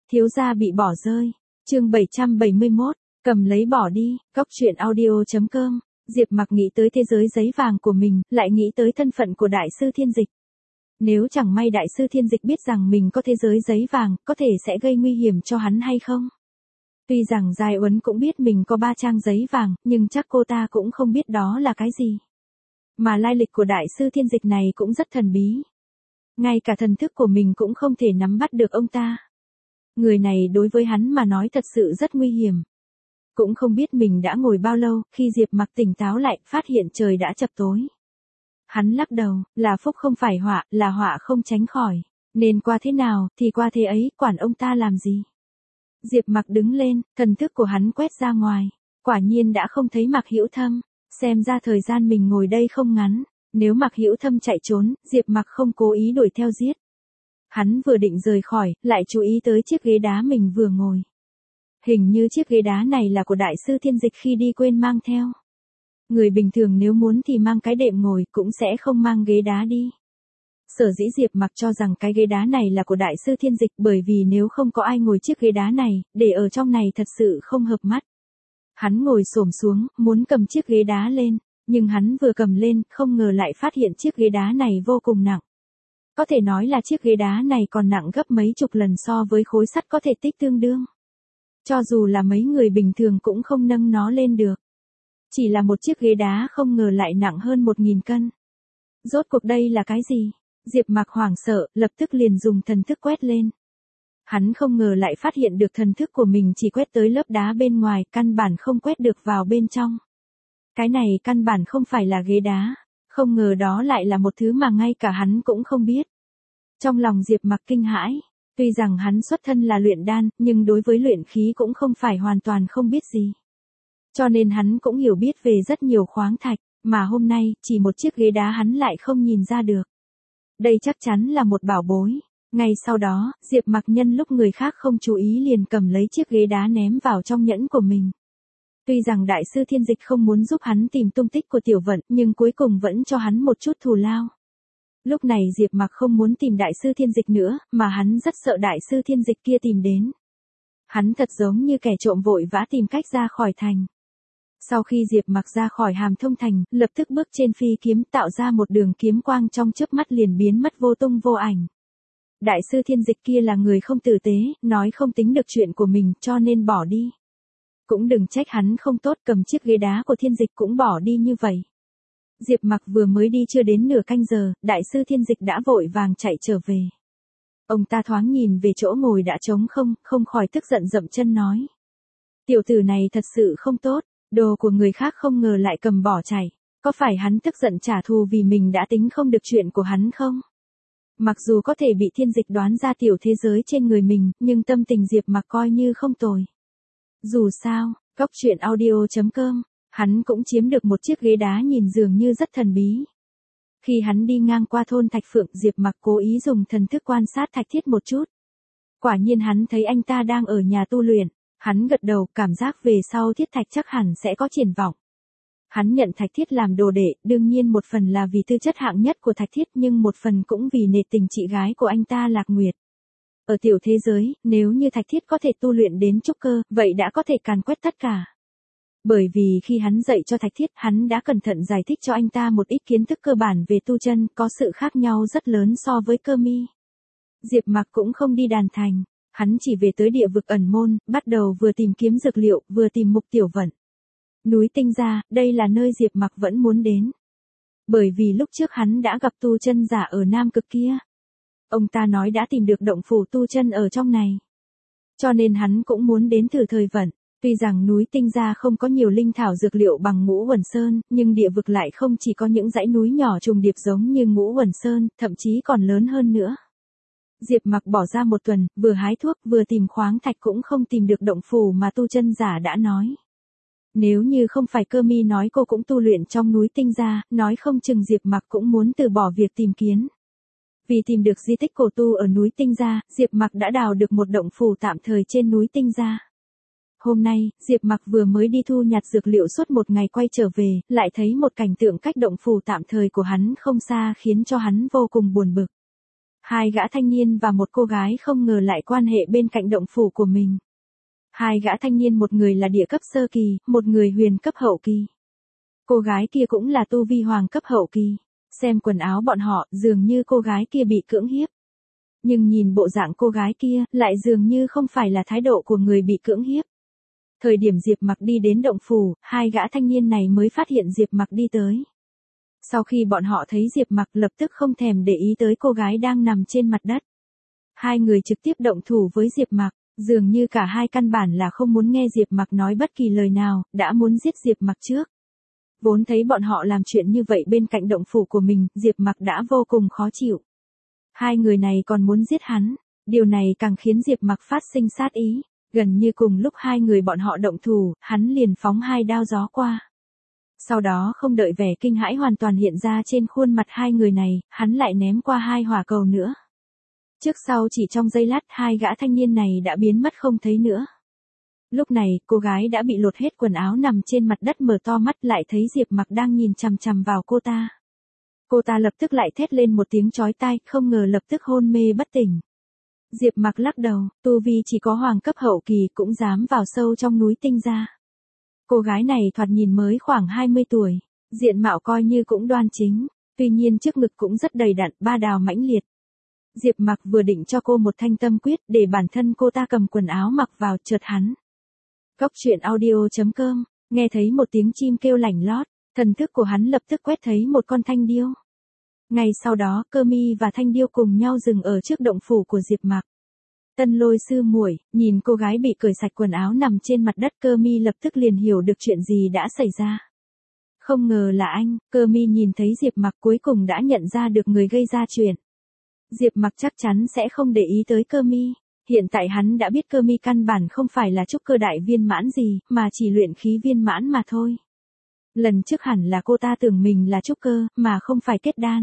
Thiếu gia bị bỏ rơi. Chương 771, cầm lấy bỏ đi. Góc truyện audio.com. Diệp Mặc nghĩ tới thế giới giấy vàng của mình, lại nghĩ tới thân phận của đại sư Thiên Dịch. Nếu chẳng may đại sư Thiên Dịch biết rằng mình có thế giới giấy vàng, có thể sẽ gây nguy hiểm cho hắn hay không? Tuy rằng Giai Uấn cũng biết mình có 3 trang giấy vàng, nhưng chắc cô ta cũng không biết đó là cái gì. Mà lai lịch của đại sư Thiên Dịch này cũng rất thần bí. Ngay cả thần thức của mình cũng không thể nắm bắt được ông ta. Người này đối với hắn mà nói thật sự rất nguy hiểm. Cũng không biết mình đã ngồi bao lâu, khi Diệp Mặc tỉnh táo lại, phát hiện trời đã chập tối. Hắn lắc đầu, là phúc không phải họa, là họa không tránh khỏi. Nên qua thế nào, thì qua thế ấy, quản ông ta làm gì. Diệp Mặc đứng lên, thần thức của hắn quét ra ngoài. Quả nhiên đã không thấy Mạc Hữu Thâm. Xem ra thời gian mình ngồi đây không ngắn. Nếu Mạc Hữu Thâm chạy trốn, Diệp Mặc không cố ý đuổi theo giết. Hắn vừa định rời khỏi, lại chú ý tới chiếc ghế đá mình vừa ngồi. Hình như chiếc ghế đá này là của đại sư Thiên Dịch khi đi quên mang theo. Người bình thường nếu muốn thì mang cái đệm ngồi, cũng sẽ không mang ghế đá đi. Sở dĩ Diệp Mặc cho rằng cái ghế đá này là của đại sư Thiên Dịch, bởi vì nếu không có ai ngồi chiếc ghế đá này, để ở trong này thật sự không hợp mắt. Hắn ngồi xổm xuống, muốn cầm chiếc ghế đá lên, nhưng hắn vừa cầm lên, không ngờ lại phát hiện chiếc ghế đá này vô cùng nặng. Có thể nói là chiếc ghế đá này còn nặng gấp mấy chục lần so với khối sắt có thể tích tương đương. Cho dù là mấy người bình thường cũng không nâng nó lên được. Chỉ là một chiếc ghế đá không ngờ lại nặng hơn 1000 cân. Rốt cuộc đây là cái gì? Diệp Mặc hoảng sợ, lập tức liền dùng thần thức quét lên. Hắn không ngờ lại phát hiện được thần thức của mình chỉ quét tới lớp đá bên ngoài, căn bản không quét được vào bên trong. Cái này căn bản không phải là ghế đá, không ngờ đó lại là một thứ mà ngay cả hắn cũng không biết. Trong lòng Diệp Mặc kinh hãi, tuy rằng hắn xuất thân là luyện đan, nhưng đối với luyện khí cũng không phải hoàn toàn không biết gì. Cho nên hắn cũng hiểu biết về rất nhiều khoáng thạch, mà hôm nay, chỉ một chiếc ghế đá hắn lại không nhìn ra được. Đây chắc chắn là một bảo bối. Ngay sau đó, Diệp Mặc nhân lúc người khác không chú ý liền cầm lấy chiếc ghế đá ném vào trong nhẫn của mình. Tuy rằng đại sư Thiên Dịch không muốn giúp hắn tìm tung tích của Tiểu Vận, nhưng cuối cùng vẫn cho hắn một chút thù lao. Lúc này Diệp Mặc không muốn tìm đại sư Thiên Dịch nữa, mà hắn rất sợ đại sư Thiên Dịch kia tìm đến. Hắn thật giống như kẻ trộm vội vã tìm cách ra khỏi thành. Sau khi Diệp Mặc ra khỏi Hàm Thông thành, lập tức bước trên phi kiếm tạo ra một đường kiếm quang trong chớp mắt liền biến mất vô tung vô ảnh. Đại sư Thiên Dịch kia là người không tử tế, nói không tính được chuyện của mình cho nên bỏ đi. Cũng đừng trách hắn không tốt, cầm chiếc ghế đá của Thiên Dịch cũng bỏ đi như vậy. Diệp Mặc vừa mới đi chưa đến nửa canh giờ, đại sư Thiên Dịch đã vội vàng chạy trở về. Ông ta thoáng nhìn về chỗ ngồi đã trống không, không khỏi tức giận dậm chân nói. Tiểu tử này thật sự không tốt, đồ của người khác không ngờ lại cầm bỏ chạy. Có phải hắn tức giận trả thù vì mình đã tính không được chuyện của hắn không? Mặc dù có thể bị Thiên Dịch đoán ra tiểu thế giới trên người mình, nhưng tâm tình Diệp Mặc coi như không tồi. Dù sao, góc truyện audio.com, hắn cũng chiếm được một chiếc ghế đá nhìn dường như rất thần bí. Khi hắn đi ngang qua thôn Thạch Phượng, Diệp Mặc cố ý dùng thần thức quan sát Thạch Thiết một chút. Quả nhiên hắn thấy anh ta đang ở nhà tu luyện, hắn gật đầu, cảm giác về sau Thiết Thạch chắc hẳn sẽ có triển vọng. Hắn nhận Thạch Thiết làm đồ đệ, đương nhiên một phần là vì tư chất hạng nhất của Thạch Thiết, nhưng một phần cũng vì nể tình chị gái của anh ta Lạc Nguyệt. Ở tiểu thế giới, nếu như Thạch Thiết có thể tu luyện đến trúc cơ, vậy đã có thể càn quét tất cả. Bởi vì khi hắn dạy cho Thạch Thiết, hắn đã cẩn thận giải thích cho anh ta một ít kiến thức cơ bản về tu chân, có sự khác nhau rất lớn so với Cơ Mi. Diệp Mặc cũng không đi đàn thành, hắn chỉ về tới địa vực ẩn môn, bắt đầu vừa tìm kiếm dược liệu, vừa tìm mục Tiểu Vận. Núi Tinh Gia, đây là nơi Diệp Mặc vẫn muốn đến. Bởi vì lúc trước hắn đã gặp tu chân giả ở Nam Cực kia. Ông ta nói đã tìm được động phủ tu chân ở trong này. Cho nên hắn cũng muốn đến thử thời vận. Tuy rằng núi Tinh Gia không có nhiều linh thảo dược liệu bằng Ngũ Uẩn Sơn, nhưng địa vực lại không chỉ có những dãy núi nhỏ trùng điệp giống như Ngũ Uẩn Sơn, thậm chí còn lớn hơn nữa. Diệp Mặc bỏ ra một tuần, vừa hái thuốc vừa tìm khoáng thạch cũng không tìm được động phủ mà tu chân giả đã nói. Nếu như không phải Cơ Mi nói cô cũng tu luyện trong núi Tinh Gia, nói không chừng Diệp Mặc cũng muốn từ bỏ việc tìm kiếm. Vì tìm được di tích cổ tu ở núi Tinh Gia, Diệp Mặc đã đào được một động phủ tạm thời trên núi Tinh Gia. Hôm nay, Diệp Mặc vừa mới đi thu nhặt dược liệu suốt một ngày quay trở về, lại thấy một cảnh tượng cách động phủ tạm thời của hắn không xa khiến cho hắn vô cùng buồn bực. Hai gã thanh niên và một cô gái không ngờ lại quan hệ bên cạnh động phủ của mình. Hai gã thanh niên, một người là địa cấp sơ kỳ, một người huyền cấp hậu kỳ. Cô gái kia cũng là tu vi hoàng cấp hậu kỳ. Xem quần áo bọn họ, dường như cô gái kia bị cưỡng hiếp. Nhưng nhìn bộ dạng cô gái kia, lại dường như không phải là thái độ của người bị cưỡng hiếp. Thời điểm Diệp Mặc đi đến động phủ, hai gã thanh niên này mới phát hiện Diệp Mặc đi tới. Sau khi bọn họ thấy Diệp Mặc, lập tức không thèm để ý tới cô gái đang nằm trên mặt đất. Hai người trực tiếp động thủ với Diệp Mặc, dường như cả hai căn bản là không muốn nghe Diệp Mặc nói bất kỳ lời nào, đã muốn giết Diệp Mặc trước. Vốn thấy bọn họ làm chuyện như vậy bên cạnh động phủ của mình, Diệp Mặc đã vô cùng khó chịu. Hai người này còn muốn giết hắn, điều này càng khiến Diệp Mặc phát sinh sát ý. Gần như cùng lúc hai người bọn họ động thủ, hắn liền phóng hai đao gió qua. Sau đó không đợi vẻ kinh hãi hoàn toàn hiện ra trên khuôn mặt hai người này, hắn lại ném qua hai hỏa cầu nữa. Trước sau chỉ trong giây lát, hai gã thanh niên này đã biến mất không thấy nữa. Lúc này, cô gái đã bị lột hết quần áo nằm trên mặt đất, mở to mắt lại thấy Diệp Mặc đang nhìn chằm chằm vào cô ta. Cô ta lập tức lại thét lên một tiếng chói tai, không ngờ lập tức hôn mê bất tỉnh. Diệp Mặc lắc đầu, tu vi chỉ có hoàng cấp hậu kỳ cũng dám vào sâu trong núi Tinh Gia. Cô gái này thoạt nhìn mới khoảng 20 tuổi, diện mạo coi như cũng đoan chính, tuy nhiên trước ngực cũng rất đầy đặn, ba đào mãnh liệt. Diệp Mặc vừa định cho cô một thanh tâm quyết để bản thân cô ta cầm quần áo mặc vào, chợt hắn. Góc truyện audio.com, nghe thấy một tiếng chim kêu lảnh lót, thần thức của hắn lập tức quét thấy một con thanh điêu. Ngay sau đó, Cơ Mi và thanh điêu cùng nhau dừng ở trước động phủ của Diệp Mặc. Tân Lôi sư muội, nhìn cô gái bị cởi sạch quần áo nằm trên mặt đất, Cơ Mi lập tức liền hiểu được chuyện gì đã xảy ra. Không ngờ là anh. Cơ Mi nhìn thấy Diệp Mặc cuối cùng đã nhận ra được người gây ra chuyện. Diệp Mặc chắc chắn sẽ không để ý tới Cơ Mi. Hiện tại hắn đã biết Cơ Mi căn bản không phải là trúc cơ đại viên mãn gì, mà chỉ luyện khí viên mãn mà thôi. Lần trước hẳn là cô ta tưởng mình là trúc cơ, mà không phải kết đan.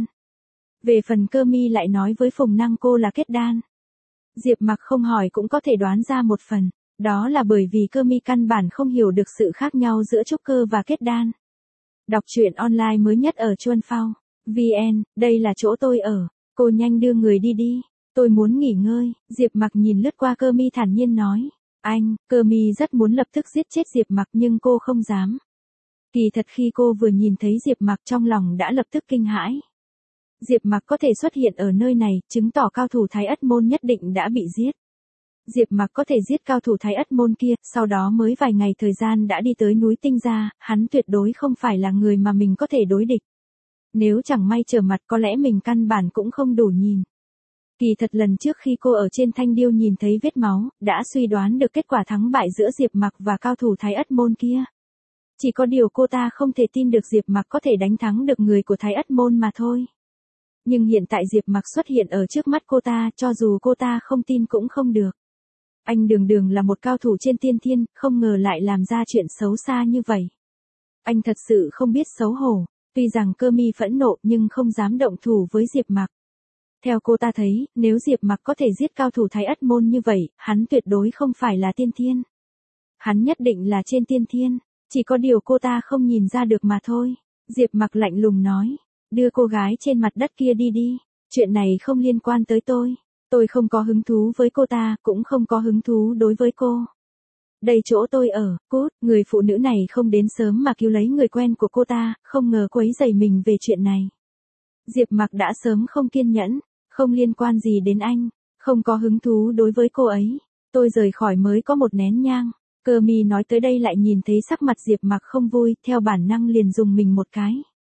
Về phần Cơ Mi lại nói với Phùng Năng cô là kết đan. Diệp Mặc không hỏi cũng có thể đoán ra một phần, đó là bởi vì Cơ Mi căn bản không hiểu được sự khác nhau giữa trúc cơ và kết đan. Đọc truyện online mới nhất ở Chuan Phao VN, đây là chỗ tôi ở, cô nhanh đưa người đi đi, tôi muốn nghỉ ngơi. Diệp Mặc nhìn lướt qua Cơ Mi thản nhiên nói, anh. Cơ Mi rất muốn lập tức giết chết Diệp Mặc nhưng cô không dám. Kỳ thật khi cô vừa nhìn thấy Diệp Mặc trong lòng đã lập tức kinh hãi. Diệp Mặc có thể xuất hiện ở nơi này, chứng tỏ cao thủ Thái Ất Môn nhất định đã bị giết. Diệp Mặc có thể giết cao thủ Thái Ất Môn kia, sau đó mới vài ngày thời gian đã đi tới núi Tinh Gia, hắn tuyệt đối không phải là người mà mình có thể đối địch. Nếu chẳng may trở mặt có lẽ mình căn bản cũng không đủ nhìn. Kỳ thật lần trước khi cô ở trên thanh điêu nhìn thấy vết máu, đã suy đoán được kết quả thắng bại giữa Diệp Mặc và cao thủ Thái Ất Môn kia. Chỉ có điều cô ta không thể tin được Diệp Mặc có thể đánh thắng được người của Thái Ất Môn mà thôi. Nhưng hiện tại Diệp Mặc xuất hiện ở trước mắt cô ta, cho dù cô ta không tin cũng không được. Anh đường đường là một cao thủ trên tiên thiên, không ngờ lại làm ra chuyện xấu xa như vậy. Anh thật sự không biết xấu hổ, tuy rằng Cơ Mi phẫn nộ nhưng không dám động thủ với Diệp Mặc. Theo cô ta thấy, nếu Diệp Mặc có thể giết cao thủ Thái Ất Môn như vậy, hắn tuyệt đối không phải là tiên thiên. Hắn nhất định là trên tiên thiên, chỉ có điều cô ta không nhìn ra được mà thôi. Diệp Mặc lạnh lùng nói, đưa cô gái trên mặt đất kia đi đi, chuyện này không liên quan tới tôi. Tôi không có hứng thú với cô ta, cũng không có hứng thú đối với cô. Đây chỗ tôi ở, cút. Người phụ nữ này không đến sớm mà cứu lấy người quen của cô ta, không ngờ quấy rầy mình về chuyện này. Diệp Mặc đã sớm không kiên nhẫn, không liên quan gì đến anh, không có hứng thú đối với cô ấy. Tôi rời khỏi mới có một nén nhang. Cơ Mi nói tới đây lại nhìn thấy sắc mặt Diệp Mặc không vui, theo bản năng liền dùng mình một cái.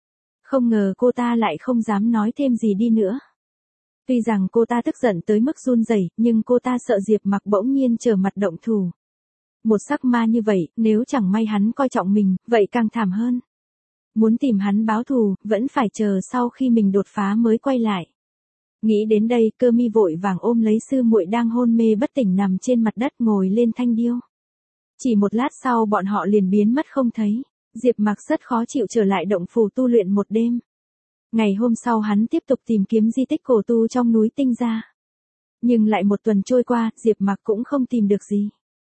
Không ngờ cô ta lại không dám nói thêm gì đi nữa. Tuy rằng cô ta tức giận tới mức run rẩy, nhưng cô ta sợ Diệp Mặc bỗng nhiên trở mặt động thủ. Một sắc ma như vậy, nếu chẳng may hắn coi trọng mình, vậy càng thảm hơn. Muốn tìm hắn báo thù, vẫn phải chờ sau khi mình đột phá mới quay lại. Nghĩ đến đây, Cơ Mi vội vàng ôm lấy sư muội đang hôn mê bất tỉnh nằm trên mặt đất, ngồi lên thanh điêu. Chỉ một lát sau bọn họ liền biến mất không thấy. Diệp Mặc rất khó chịu trở lại động phủ tu luyện một đêm. Ngày hôm sau hắn tiếp tục tìm kiếm di tích cổ tu trong núi Tinh Gia. Nhưng lại một tuần trôi qua, Diệp Mặc cũng không tìm được gì.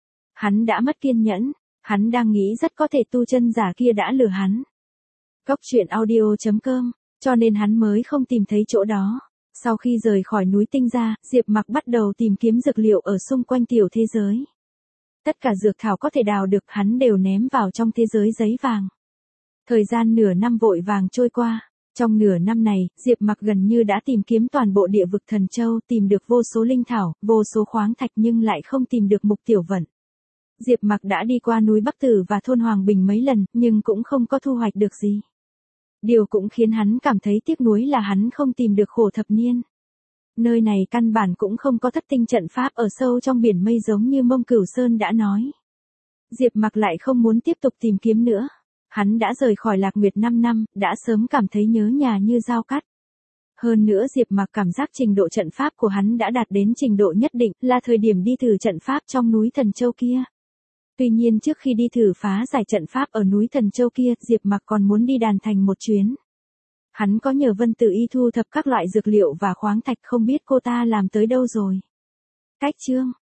Hắn đã mất kiên nhẫn, hắn đang nghĩ rất có thể tu chân giả kia đã lừa hắn. Góc truyện audio.com, cho nên hắn mới không tìm thấy chỗ đó. Sau khi rời khỏi núi Tinh ra, Diệp Mặc bắt đầu tìm kiếm dược liệu ở xung quanh tiểu thế giới. Tất cả dược thảo có thể đào được hắn đều ném vào trong thế giới giấy vàng. Thời gian nửa năm vội vàng trôi qua. Trong nửa năm này, Diệp Mặc gần như đã tìm kiếm toàn bộ địa vực Thần Châu, tìm được vô số linh thảo, vô số khoáng thạch nhưng lại không tìm được Mục Tiểu Vận. Diệp Mặc đã đi qua núi Bắc Tử và thôn Hoàng Bình mấy lần, nhưng cũng không có thu hoạch được gì. Điều cũng khiến hắn cảm thấy tiếc nuối là hắn không tìm được Khổ Thập Niên. Nơi này căn bản cũng không có thất tinh trận pháp ở sâu trong biển mây giống như Mông Cửu Sơn đã nói. Diệp Mặc lại không muốn tiếp tục tìm kiếm nữa. Hắn đã rời khỏi Lạc Nguyệt 5 năm, đã sớm cảm thấy nhớ nhà như dao cắt. Hơn nữa Diệp Mặc cảm giác trình độ trận pháp của hắn đã đạt đến trình độ nhất định, là thời điểm đi thử trận pháp trong núi Thần Châu kia. Tuy nhiên trước khi đi thử phá giải trận pháp ở núi Thần Châu kia, Diệp Mặc còn muốn đi Đàn Thành một chuyến. Hắn có nhờ Vân Tử Y thu thập các loại dược liệu và khoáng thạch, không biết cô ta làm tới đâu rồi. Cách chương